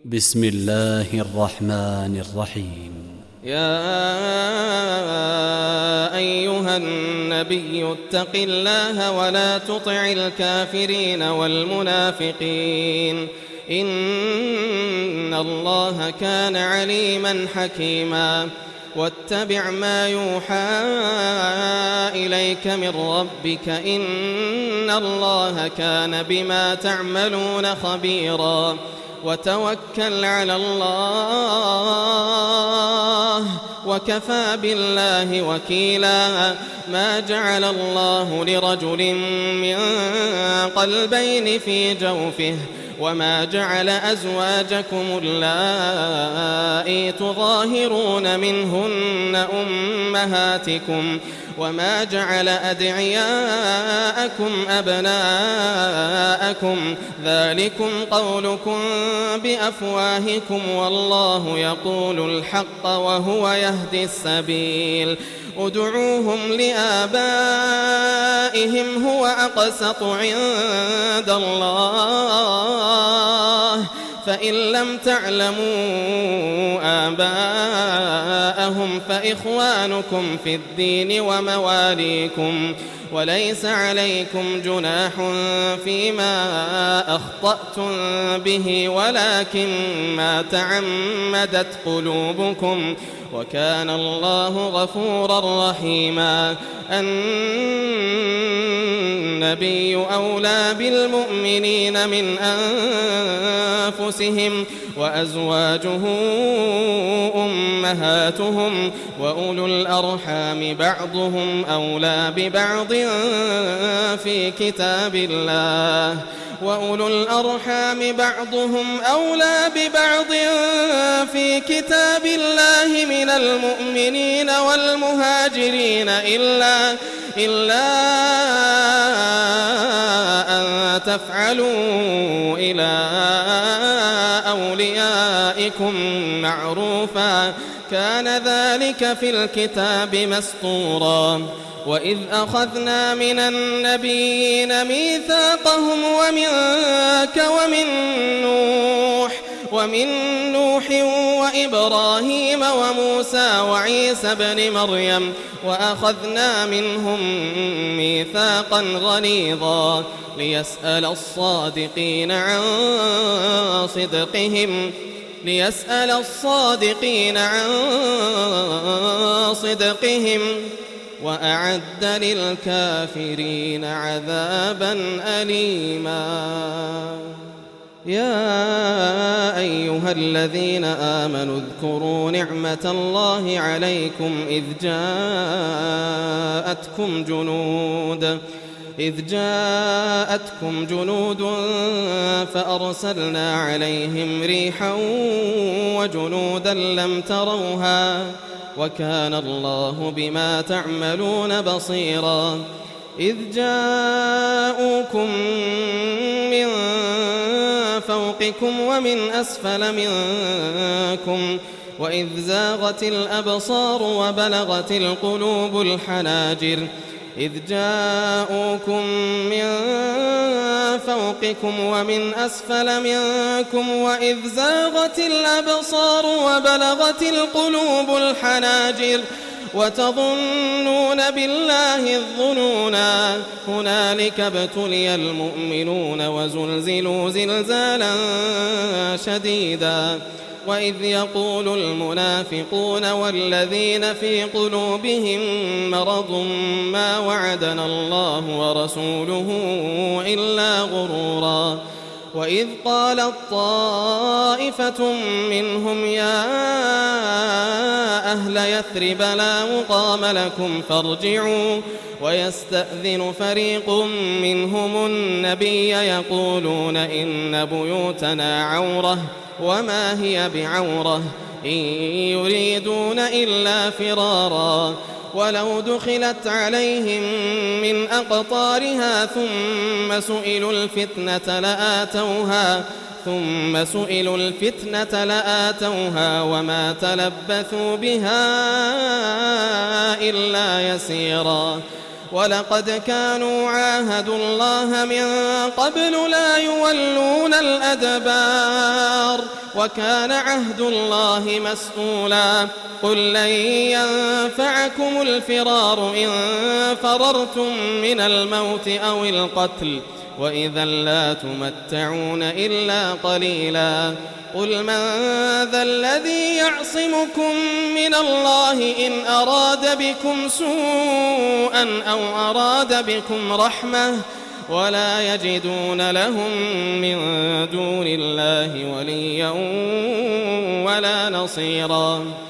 بسم الله الرحمن الرحيم. يا أيها النبي اتق الله ولا تطع الكافرين والمنافقين إن الله كان عليما حكيما. واتبع ما يوحى إليك من ربك إن الله كان بما تعملون خبيرا. وتوكل على الله وكفى بالله وكيلا. ما جعل الله لرجل من قلبين في جوفه وما جعل أزواجكم اللائي تظاهرون منهن أمهاتكم وما جعل أدعياءكم أبناءكم ذلكم قولكم بأفواهكم والله يقول الحق وهو يهدي السبيل. ادعوهم لآبائهم هو أقسط عند الله فإن لم تعلموا آباءهم فإخوانكم في الدين ومواليكم وليس عليكم جناح فيما أخطأتم به ولكن ما تعمدت قلوبكم وكان الله غفورا رحيما. النبي أولى بالمؤمنين من أنفسهم وأزواجه أمهاتهم وأولو الأرحام بعضهم أولى ببعض في كتاب الله وأولو الأرحام بعضهم أولى ببعض في كتاب الله من المؤمنين والمهاجرين إلا أن تفعلوا إلى أوليائكم معروفا كان ذلك في الكتاب مسطورا. وإذ أخذنا من النبيين ميثاقهم ومنك ومن نوح وإبراهيم وموسى وعيسى بن مريم وأخذنا منهم ميثاقا غليظا ليسأل الصادقين عن صدقهم وأعد للكافرين عذابا أليما. يا أيها الذين آمنوا اذكروا نعمة الله عليكم إذ جاءتكم جنود فأرسلنا عليهم ريحا وجنودا لم تروها وكان الله بما تعملون بصيرا. إذ جاءوكم من فوقكم ومن أسفل منكم وإذ زاغت الأبصار وبلغت القلوب الحناجر. إذ جاءوكم من فوقكم ومن أسفل منكم وإذ زاغت الأبصار وبلغت القلوب الحناجر وتظنون بالله الظنونا. هنالك ابتلي المؤمنون وزلزلوا زلزالا شديدا. وإذ يقول المنافقون والذين في قلوبهم مرض ما وعدنا الله ورسوله إلا غرورا. وإذ قالت طائفة منهم يا أهل يثرب لا مقام لكم فارجعوا ويستأذن فريق منهم النبي يقولون إن بيوتنا عورة وما هي بعورة إن يريدون إلا فرارا. ولو دخلت عليهم من أقطارها ثم سئلوا الفتنة لآتوها وما تلبثوا بها إلا يسيرا. ولقد كانوا عاهدوا الله من قبل لا يولون الأدبار وكان عهد الله مسؤولا قل لن ينفعكم الفرار إن فررتم من الموت أو القتل وإذا لا تمتعون إلا قليلا قل من ذا الذي يعصمكم من الله إن أراد بكم سوءا أو أراد بكم رحمة ولا يجدون لهم من دون الله وليا ولا نصيرا